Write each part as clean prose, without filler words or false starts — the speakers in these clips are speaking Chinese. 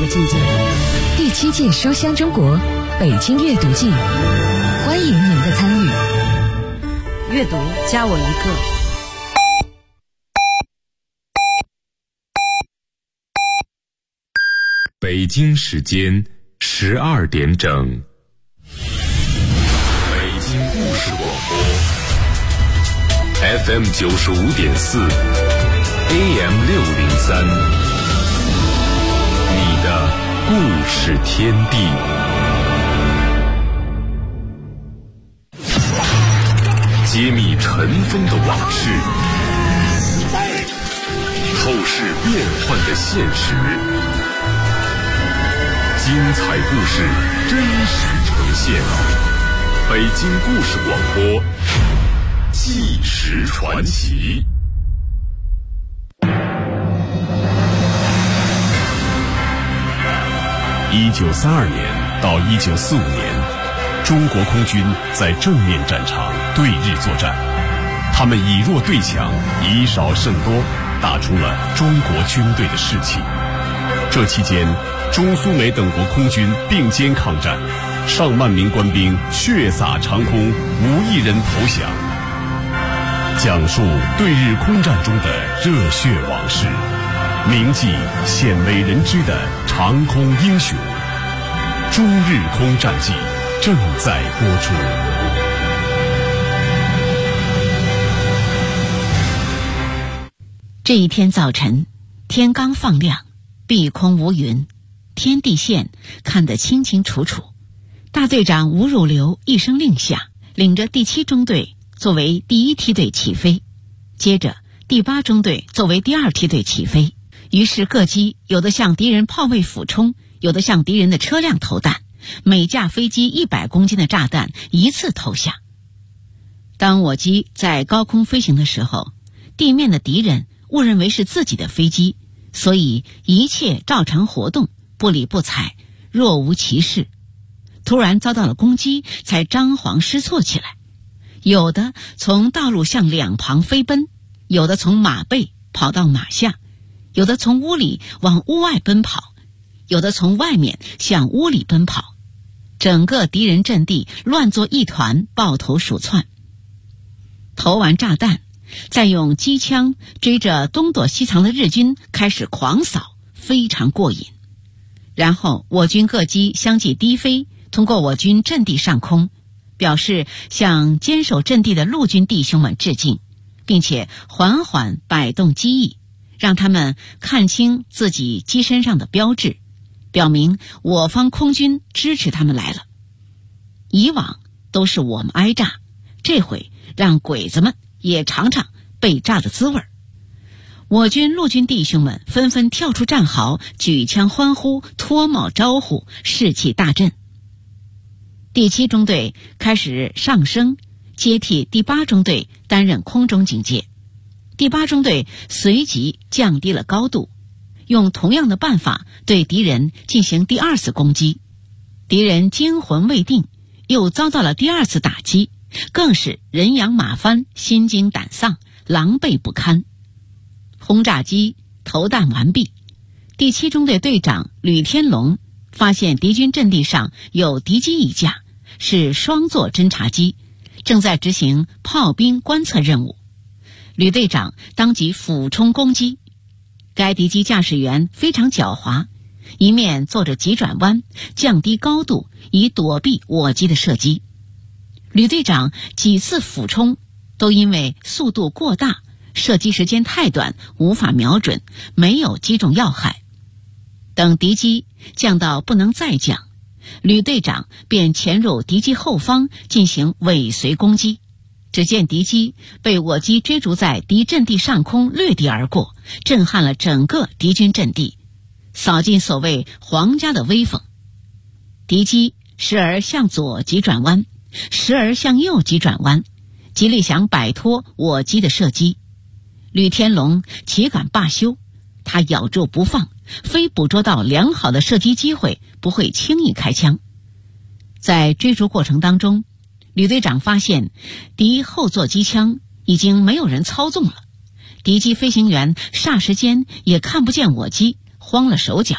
境界。 第7届书香中国北京阅读季，欢迎您的参与。 阅读加我一个。 北京时间12点整，北京故事广播 FM 95.4 AM 603，你的故事天地。揭秘尘封的往事，透视变幻的现实，精彩故事真实呈现。北京故事广播，纪实传奇。1932年到1945年。中国空军在正面战场对日作战，他们以弱对强，以少胜多，打出了中国军队的士气。这期间，中苏美等国空军并肩抗战，上万名官兵血洒长空，无一人投降。讲述对日空战中的热血往事，铭记鲜为人知的长空英雄。中日空战记正在播出。 这一天早晨，天刚放亮，碧空无云，天地线看得清清楚楚。大队长吴汝流一声令下，领着第7中队作为第1梯队起飞，接着第8中队作为第2梯队起飞。于是各机有的向敌人炮位俯冲，有的向敌人的车辆投弹，每架飞机100公斤的炸弹一次投下。当我机在高空飞行的时候，地面的敌人误认为是自己的飞机，所以一切照常活动，不理不睬，若无其事。突然遭到了攻击，才张皇失措起来。有的从道路向两旁飞奔，有的从马背跑到马下，有的从屋里往屋外奔跑，有的从外面向屋里奔跑。整个敌人阵地乱作一团，抱头鼠窜。投完炸弹，再用机枪追着东躲西藏的日军开始狂扫，非常过瘾。然后我军各机相继低飞，通过我军阵地上空，表示向坚守阵地的陆军弟兄们致敬，并且缓缓摆动机翼，让他们看清自己机身上的标志，表明我方空军支持他们来了。以往都是我们挨炸，这回让鬼子们也尝尝被炸的滋味。我军陆军弟兄们纷纷跳出战壕，举枪欢呼，脱帽招呼，士气大振。第7中队开始上升，接替第8中队担任空中警戒。第8中队随即降低了高度，用同样的办法对敌人进行第2次攻击。敌人惊魂未定，又遭到了第2次打击，更是人仰马翻，心惊胆丧，狼狈不堪。轰炸机投弹完毕，第7中队队长吕天龙发现敌军阵地上有敌机1架，是双座侦察机，正在执行炮兵观测任务。吕队长当即俯冲攻击，该敌机驾驶员非常狡猾，一面做着急转弯，降低高度以躲避我机的射击。吕队长几次俯冲都因为速度过大，射击时间太短，无法瞄准，没有击中要害。等敌机降到不能再降，吕队长便潜入敌机后方进行尾随攻击。只见敌机被我机追逐在敌阵地上空掠地而过，震撼了整个敌军阵地，扫尽所谓皇家的威风。敌机时而向左急转弯，时而向右急转弯，极力想摆脱我机的射击。吕天龙岂敢罢休，他咬住不放，非捕捉到良好的射击机会，不会轻易开枪。在追逐过程当中，吕队长发现敌后座机枪已经没有人操纵了，敌机飞行员霎时间也看不见我机，慌了手脚，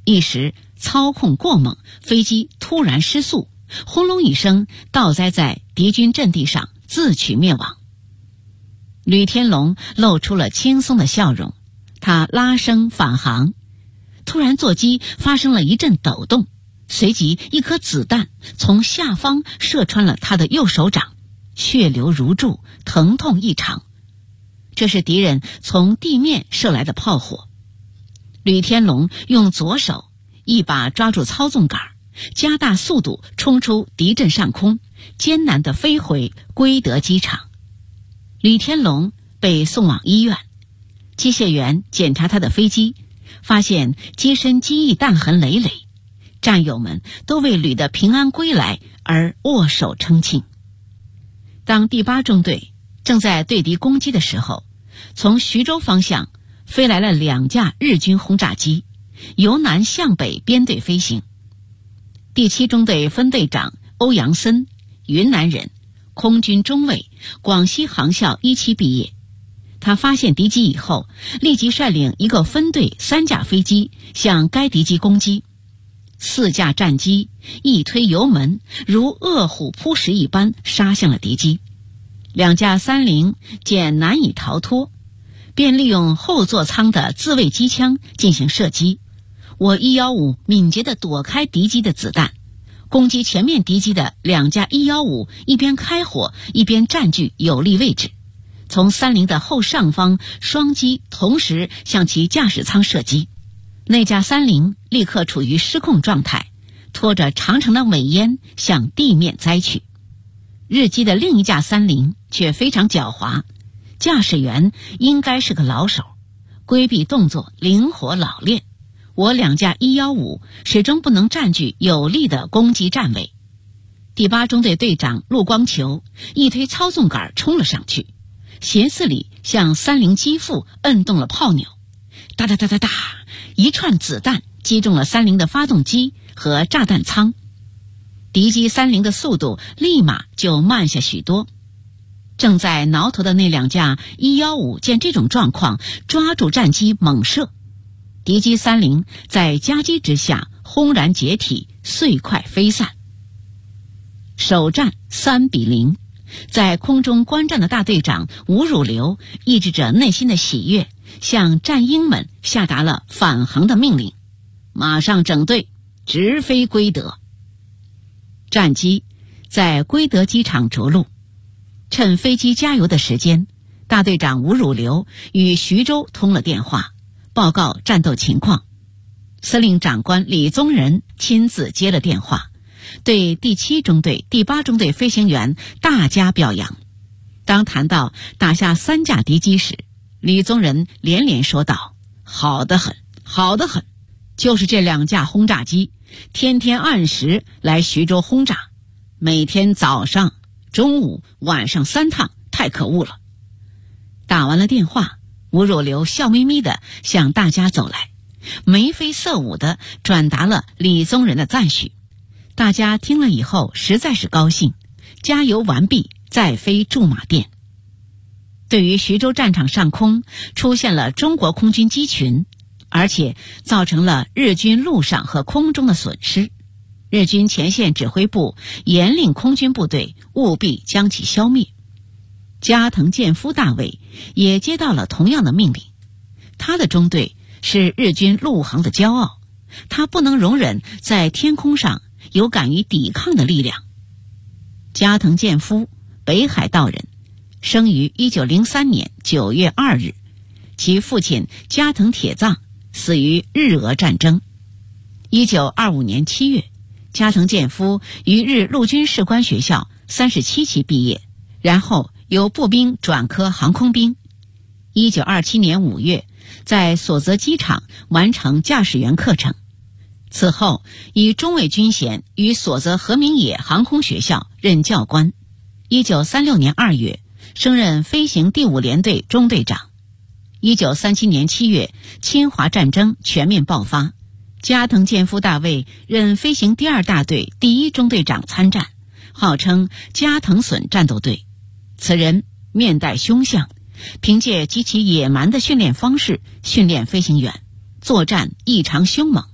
一时操控过猛，飞机突然失速，轰隆一声倒栽在敌军阵地上，自取灭亡。吕天龙露出了轻松的笑容，他拉升返航，突然座机发生了一阵抖动，随即一颗子弹从下方射穿了他的右手掌，血流如注，疼痛异常。这是敌人从地面射来的炮火。吕天龙用左手一把抓住操纵杆，加大速度冲出敌阵上空，艰难地飞回归德机场。吕天龙被送往医院，机械员检查他的飞机，发现机身机翼弹痕累累，战友们都为吕的平安归来而握手称庆。当第8中队正在对敌攻击的时候，从徐州方向飞来了2架日军轰炸机，由南向北编队飞行。第7中队分队长欧阳森，云南人，空军中尉，广西航校1期毕业。他发现敌机以后，立即率领一个分队3架飞机向该敌机攻击。4架战机一推油门，如饿虎扑食一般杀向了敌机。2架30见难以逃脱，便利用后座舱的自卫机枪进行射击。我115敏捷地躲开敌机的子弹，攻击前面敌机的2架115一边开火一边占据有利位置，从30的后上方双机同时向其驾驶舱射击。那架30立刻处于失控状态，拖着长长的尾烟向地面栽去。日机的另一架30却非常狡猾，驾驶员应该是个老手，规避动作灵活老练。我2架115始终不能占据有利的攻击站位。第8中队队长陆光球一推操纵杆冲了上去，斜刺里向30机腹摁动了炮钮，哒哒哒哒哒，一串子弹击中了30的发动机和炸弹舱。敌机30的速度立马就慢下许多。正在挠头的那2架115见这种状况，抓住战机猛射，敌机30在夹击之下轰然解体，碎块飞散。首战3-0，在空中观战的大队长吴汝流抑制着内心的喜悦，向战鹰们下达了返航的命令，马上整队直飞归德。战机在归德机场着陆，趁飞机加油的时间，大队长吴汝流与徐州通了电话，报告战斗情况。司令长官李宗仁亲自接了电话，对第7中队、第8中队飞行员大加表扬。当谈到打下3架敌机时，李宗仁连连说道：“好得很，好得很，就是这2架轰炸机天天按时来徐州轰炸，每天早上、中午、晚上3趟，太可恶了。”打完了电话，吴汝流笑眯眯地向大家走来，眉飞色舞地转达了李宗仁的赞许。大家听了以后实在是高兴，加油完毕，再飞驻马店。对于徐州战场上空出现了中国空军机群，而且造成了日军陆上和空中的损失，日军前线指挥部严令空军部队务必将其消灭。加藤健夫大尉也接到了同样的命令，他的中队是日军陆航的骄傲，他不能容忍在天空上有敢于抵抗的力量。加藤健夫，北海道人，生于1903年9月2日，其父亲加藤铁藏死于日俄战争。1925年7月，加藤健夫于日陆军士官学校37期毕业，然后由步兵转科航空兵。1927年5月，在所泽机场完成驾驶员课程。此后以中尉军衔于所泽和明野航空学校任教官。1936年2月，升任飞行第5联队中队长。1937年7月，侵华战争全面爆发，加藤健夫大尉任飞行第2大队第1中队长参战，号称加藤隼战斗队。此人面带凶相，凭借极其野蛮的训练方式训练飞行员，作战异常凶猛。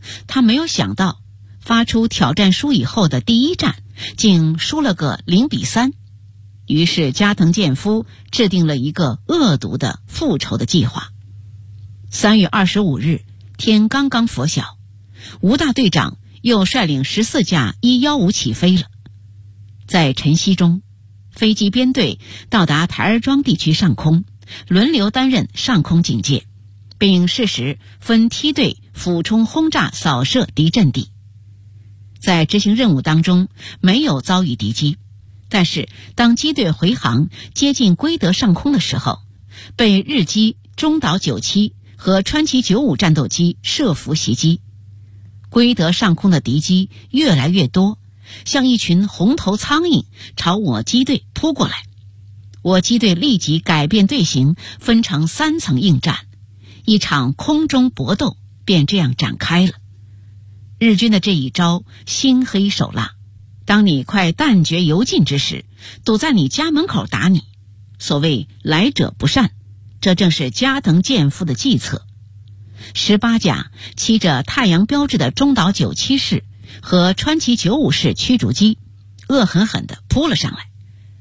他没有想到发出挑战书以后的第一战竟输了个0-3，于是加藤健夫制定了一个恶毒的复仇的计划。3月25日，天刚刚拂晓，吴大队长又率领14架115起飞了。在晨曦中，飞机编队到达台儿庄地区上空，轮流担任上空警戒，并适时分梯队俯冲轰炸扫射敌阵地。在执行任务当中没有遭遇敌机，但是当机队回航接近归德上空的时候，被日机中岛97和川崎95战斗机设伏袭击。归德上空的敌机越来越多，像一群红头苍蝇朝我机队扑过来。我机队立即改变队形，分成3层应战，一场空中搏斗便这样展开了。日军的这一招心黑手辣，当你快弹绝油尽之时，堵在你家门口打你。所谓来者不善，这正是加藤健夫的计策。18架骑着太阳标志的中岛97式和川崎95式驱逐机恶狠狠地扑了上来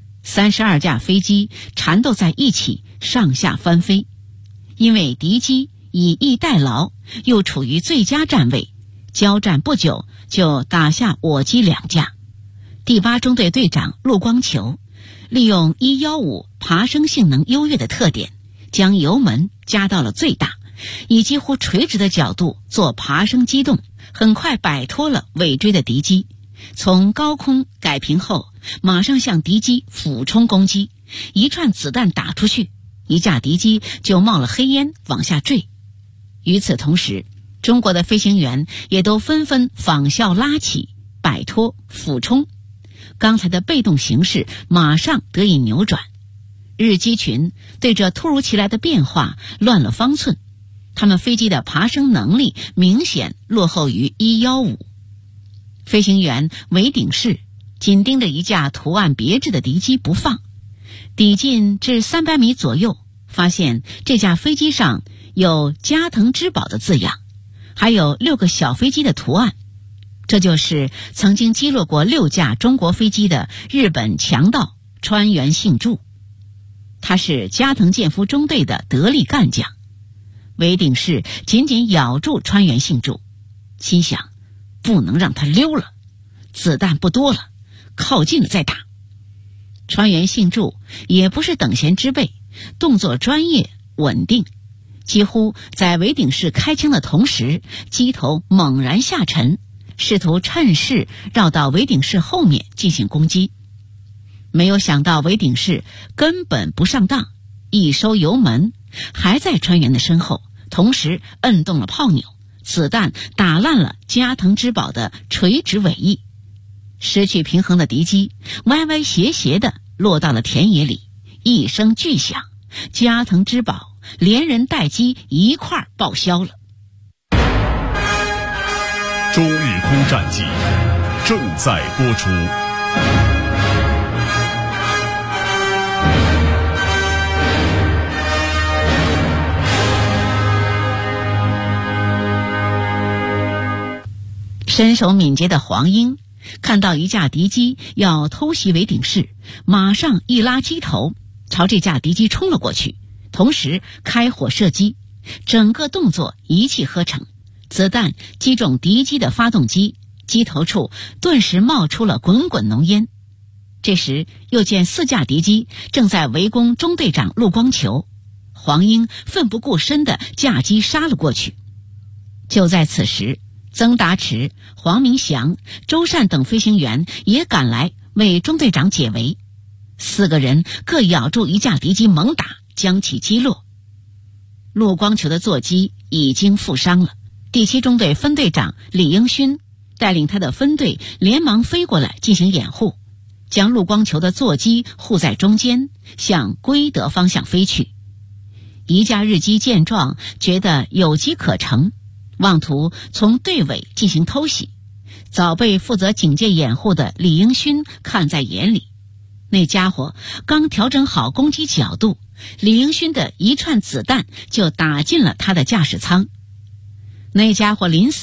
，32架飞机缠斗在一起，上下翻飞。因为敌机以逸待劳，又处于最佳站位，交战不久就打下我机2架。第8中队队长陆光球利用115爬升性能优越的特点，将油门加到了最大，以几乎垂直的角度做爬升机动，很快摆脱了尾追的敌机。从高空改平后，马上向敌机俯冲攻击，一串子弹打出去，一架敌机就冒了黑烟往下坠。与此同时，中国的飞行员也都纷纷仿效拉起，摆脱俯冲，刚才的被动形势马上得以扭转。日机群对着突如其来的变化乱了方寸，他们飞机的爬升能力明显落后于115。飞行员韦鼎士紧盯着一架图案别致的敌机不放，抵近至300米左右，发现这架飞机上有加藤之宝的字样，还有6个小飞机的图案。这就是曾经击落过6架中国飞机的日本强盗川原幸助，他是加藤健夫中队的得力干将。韦鼎士紧紧咬住川原幸助，心想不能让他溜了，子弹不多了，靠近了再打。川原幸助也不是等闲之辈，动作专业稳定，几乎在韦鼎士开枪的同时，机头猛然下沉，试图趁势绕到韦鼎士后面进行攻击。没有想到韦鼎士根本不上当，一收油门，还在川原的身后，同时摁动了炮钮，子弹打烂了加藤之宝的垂直尾翼。失去平衡的敌机歪歪斜斜地落到了田野里，一声巨响，加藤之宝连人带机一块报销了。 中日空战记正在播出。 身手敏捷的黄英看到一架敌机要偷袭韦鼎士，马上一拉机头，朝这架敌机冲了过去，同时开火射击，整个动作一气呵成。子弹击中敌机的发动机，机头处顿时冒出了滚滚浓烟。这时又见4架敌机正在围攻中队长陆光球，黄英奋不顾身地驾机杀了过去。就在此时，曾达池、黄明祥、周善等飞行员也赶来为中队长解围，4个人各咬住一架敌机猛打，将其击落。陆光球的座机已经负伤了，第7中队分队长李英勋带领他的分队连忙飞过来进行掩护，将陆光球的座机护在中间，向归德方向飞去。一架日机见状，觉得有机可乘，妄图从队尾进行偷袭，早被负责警戒掩护的李英勋看在眼里。那家伙刚调整好攻击角度，李英勋的一串子弹就打进了他的驾驶舱。那家伙临死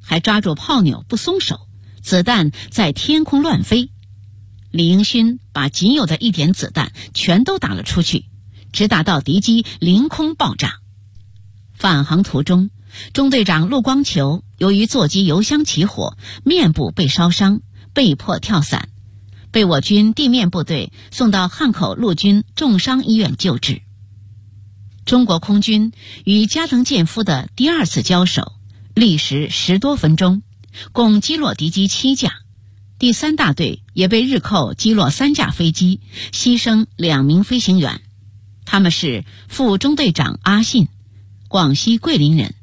还抓住炮钮不松手，子弹在天空乱飞。李应勋把仅有的一点子弹全都打了出去，直打到敌机凌空爆炸。返航途中，中队长陆光球由于座机油箱起火，面部被烧伤，被迫跳伞，被我军地面部队送到汉口陆军重伤医院救治。中国空军与加藤健夫的第二次交手历时10多分钟，共击落敌机7架，第3大队也被日寇击落3架飞机，牺牲2名飞行员。他们是副中队长阿信，广西桂林人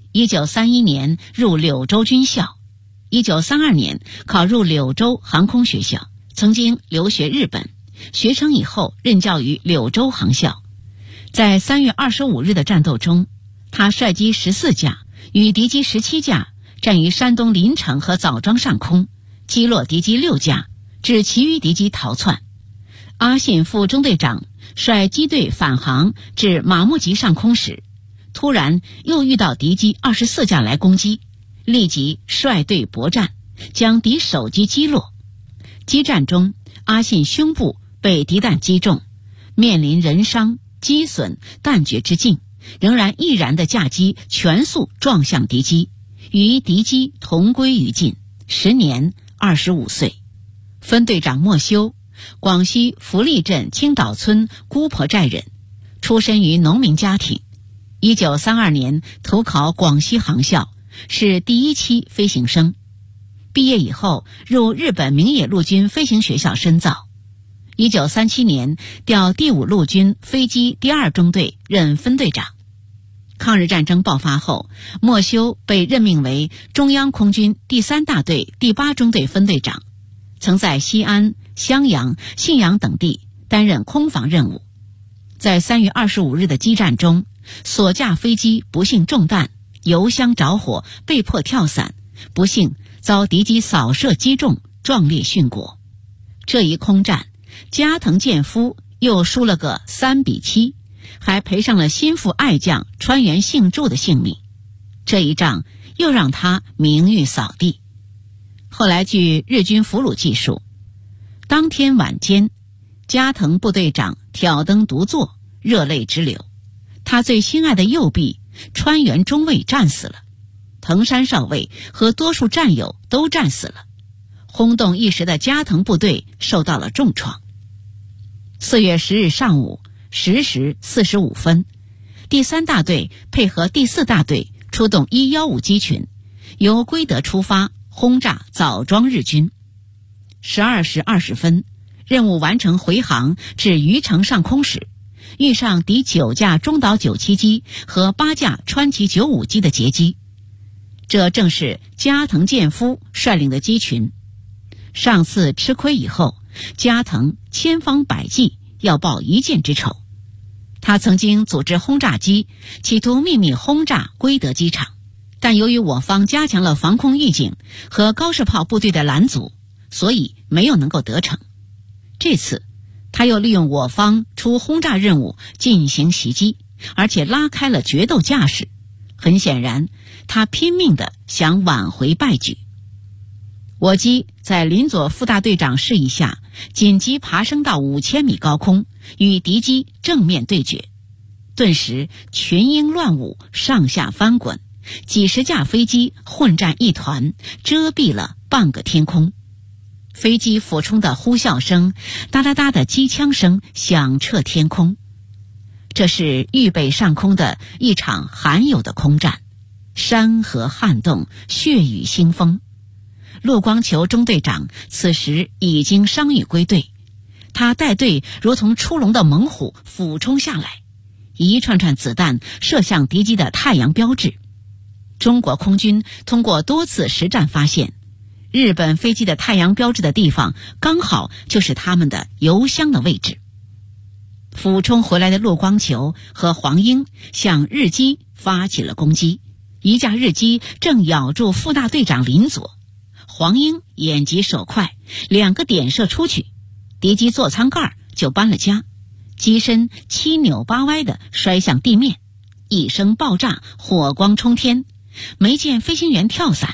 ，1931年入柳州军校，1932年考入柳州航空学校，曾经留学日本，学成以后任教于柳州航校。在3月25日的战斗中，他率机14架，与敌机17架，战于山东临城和枣庄上空，击落敌机6架，致其余敌机逃窜。阿信副中队长率机队返航至马木集上空时，突然又遇到敌机24架来攻击，立即率队搏战，将敌首机击落。激战中，阿信胸部被敌弹击中，面临人伤、击损、弹绝之境，仍然毅然地驾机全速撞向敌机，与敌机同归于尽，时年25岁。分队长莫修，广西福利镇青岛村姑婆寨人，出身于农民家庭。1932年投考广西航校，是第1期飞行生。毕业以后入日本明野陆军飞行学校深造。1937年调第5陆军飞机第2中队任分队长。抗日战争爆发后，莫修被任命为中央空军第3大队第8中队分队长，曾在西安、襄阳、信阳等地担任空防任务。在3月25日的激战中，所驾飞机不幸中弹，油箱着火，被迫跳伞，不幸遭敌机扫射击中，壮烈殉国。这一空战，加藤健夫又输了个3-7，还赔上了心腹爱将川原幸助的性命。这一仗又让他名誉扫地。后来据日军俘虏记述，当天晚间，加藤部队长挑灯独坐，热泪直流。他最心爱的右臂川原中尉战死了，藤山少尉和多数战友都战死了，轰动一时的加藤部队受到了重创。4月10日上午10时45分，第3大队配合第4大队出动115机群，由归德出发轰炸枣庄日军。12时20分，任务完成回航至余城上空时，遇上敌9架中岛97机和8架川崎95机的截击。这正是加藤健夫率领的机群。上次吃亏以后，加藤千方百计要报一箭之仇。他曾经组织轰炸机企图秘密轰炸归德机场，但由于我方加强了防空预警和高射炮部队的拦阻，所以没有能够得逞。这次他又利用我方出轰炸任务进行袭击，而且拉开了决斗架势。很显然，他拼命地想挽回败局。我机在林佐副大队长示意下，紧急爬升到5000米高空，与敌机正面对决。顿时群英乱舞，上下翻滚，几十架飞机混战一团，遮蔽了半个天空。飞机俯冲的呼啸声，哒哒哒的机枪声响彻天空。这是豫北上空的一场罕有的空战，山河撼动，血雨腥风。陆光球中队长此时已经伤愈归队，他带队如同出笼的猛虎俯冲下来，一串串子弹射向敌机的太阳标志。中国空军通过多次实战发现，日本飞机的太阳标志的地方刚好就是他们的油箱的位置。俯冲回来的陆光球和黄英向日机发起了攻击，一架日机正咬住副大队长林佐，黄英眼疾手快，2个点射出去，敌机座舱盖就搬了家，机身7扭8歪地摔向地面，一声爆炸，火光冲天，没见飞行员跳伞，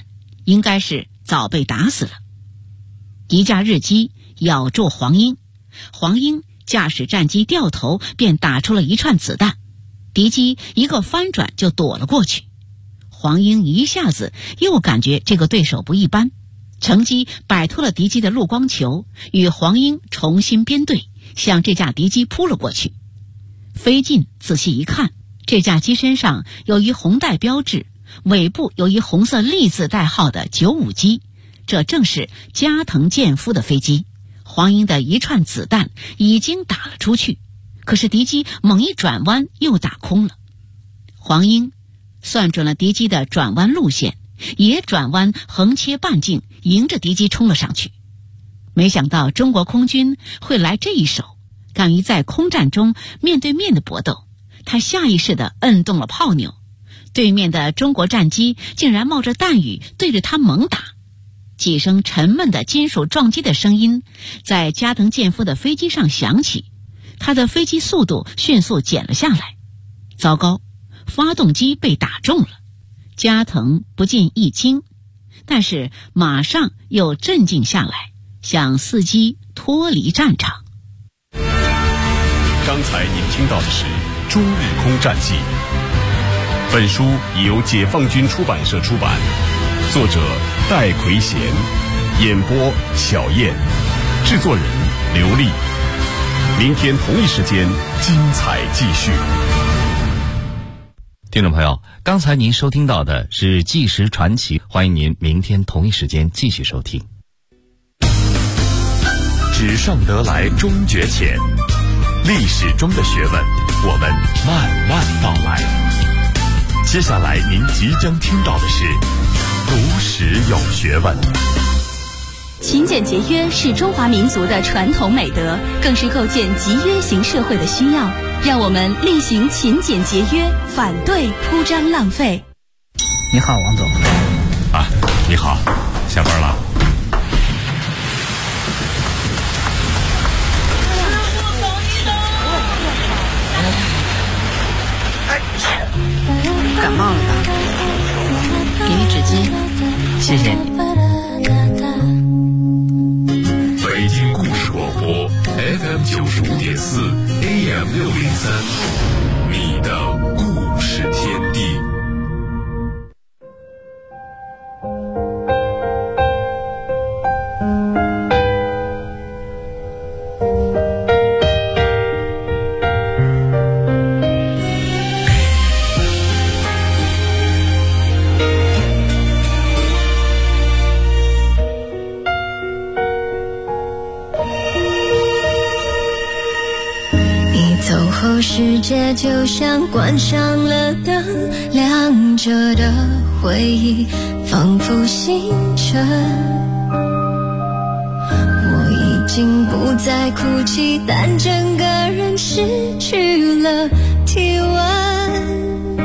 应该是早被打死了。一架日机咬住黄英，黄英驾驶战机掉头便打出了一串子弹，敌机一个翻转就躲了过去。黄英一下子又感觉这个对手不一般，乘机摆脱了敌机的陆光球，与黄英重新编队，向这架敌机扑了过去。飞近仔细一看，这架机身上有一红带标志，尾部有一红色利字代号的95机，这正是加藤健夫的飞机。黄英的一串子弹已经打了出去，可是敌机猛一转弯又打空了。黄英算准了敌机的转弯路线，也转弯横切半径，迎着敌机冲了上去。没想到中国空军会来这一手，敢于在空战中面对面的搏斗，他下意识地摁动了炮钮，对面的中国战机竟然冒着弹雨对着他猛打。几声沉闷的金属撞击的声音在加藤健夫的飞机上响起，他的飞机速度迅速减了下来。糟糕，发动机被打中了。加藤不禁一惊，但是马上又镇静下来，向司机脱离战场。 刚才您听到的是《中日空战记》，本书由解放军出版社出版，作者戴奎贤，演播小燕，制作人刘丽。明天同一时间精彩继续。 听众朋友，刚才您收听到的是《纪实传奇》，欢迎您明天同一时间继续收听。 纸上得来终觉浅，历史中的学问，我们慢慢道来。接下来您即将听到的是读史有学问。 勤俭节约是中华民族的传统美德，更是构建集约型社会的需要。让我们厉行勤俭节约，反对铺张浪费。 你好，王总。 啊，你好，下班了。 感冒了吧？给你纸巾。 谢谢你。 北京故事广播 FM 95.4 AM 603，你的故事天地。 世界就像关上了灯，亮着的回忆仿佛星辰。我已经不再哭泣，但整个人失去了体温。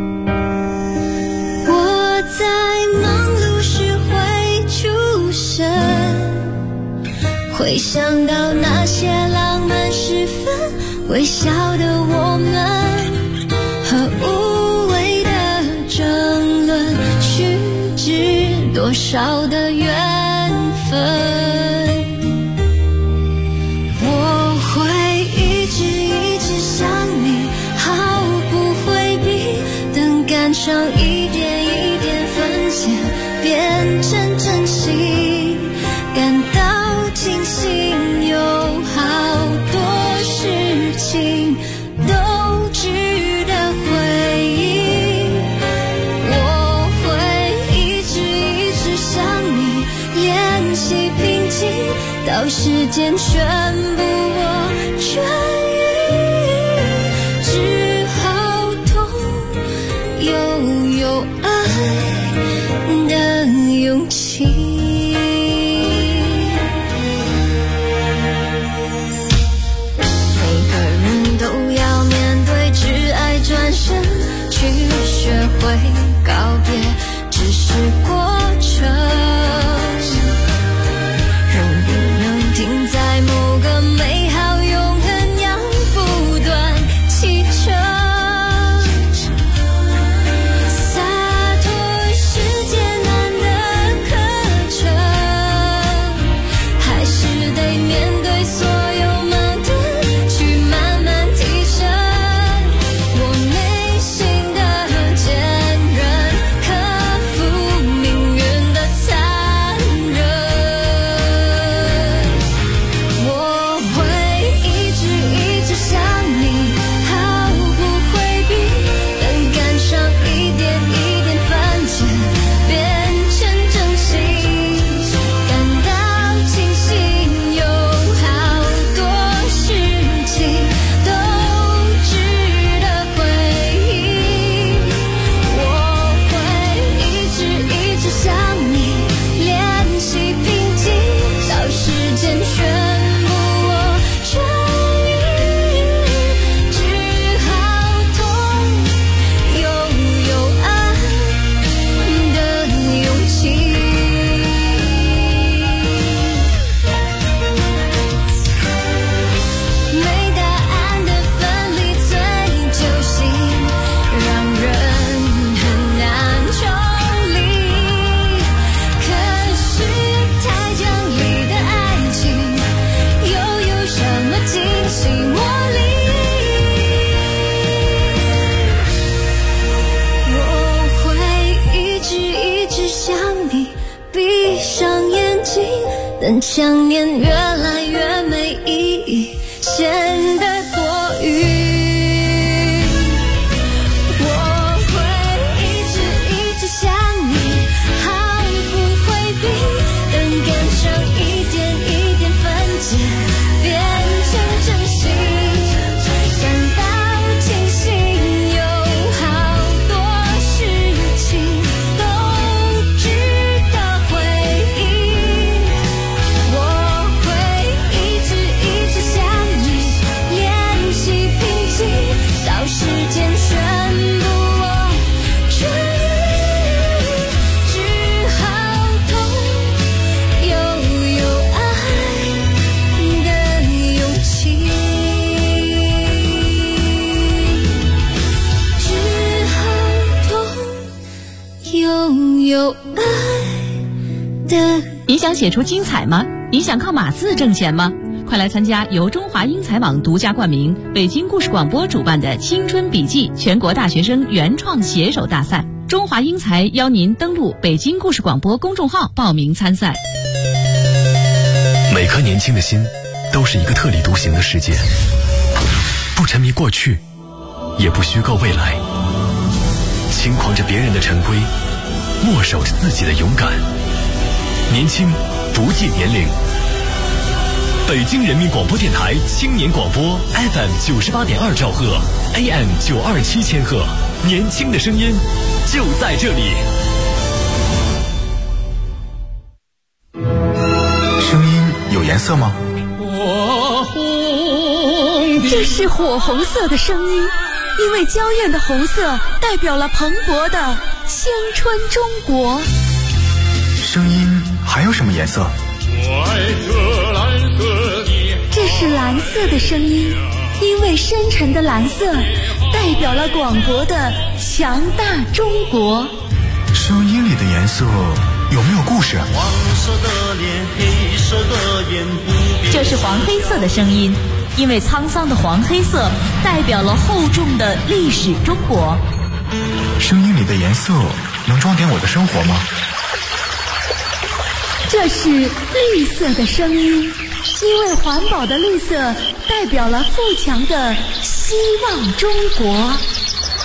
我在忙碌时会出神，会想到那些浪漫时分，微笑的我们和无谓的争论，虚掷多少的缘分。我会一直想你，毫不回避，等感伤一点一点分解，变成真心，感到庆幸有好多事情都值得回忆。我会一直想你，练习平静，到时间全部我痊愈，只好痛又有爱的勇气。学会告别只是过程，人不能停在某个美好永恒，要不断启程。洒脱是艰难的但想念越来越没意义，显得多余。 你想写出精彩吗？你想靠码字挣钱吗？快来参加由中华英才网独家冠名、北京故事广播主办的青春笔记全国大学生原创写手大赛。中华英才邀您登录北京故事广播公众号报名参赛。 每颗年轻的心都是一个特立独行的世界，不沉迷过去，也不虚构未来，轻狂着别人的陈规，默守着自己的勇敢。年轻不计年龄。北京人民广播电台青年广播 FM 98.2兆赫 AM 927千赫，年轻的声音就在这里。 声音有颜色吗？ 这是火红色的声音，因为娇艳的红色代表了蓬勃的青春中国。 声音还有什么颜色？ 这是蓝色的声音，因为深沉的蓝色代表了广博的强大中国。 声音里的颜色有没有故事？ 黄色的脸，黑色的眼， 这是黄黑色的声音，因为沧桑的黄黑色代表了厚重的历史中国。 声音里的颜色能装点我的生活吗？ 这是绿色的声音，因为环保的绿色代表了富强的希望中国。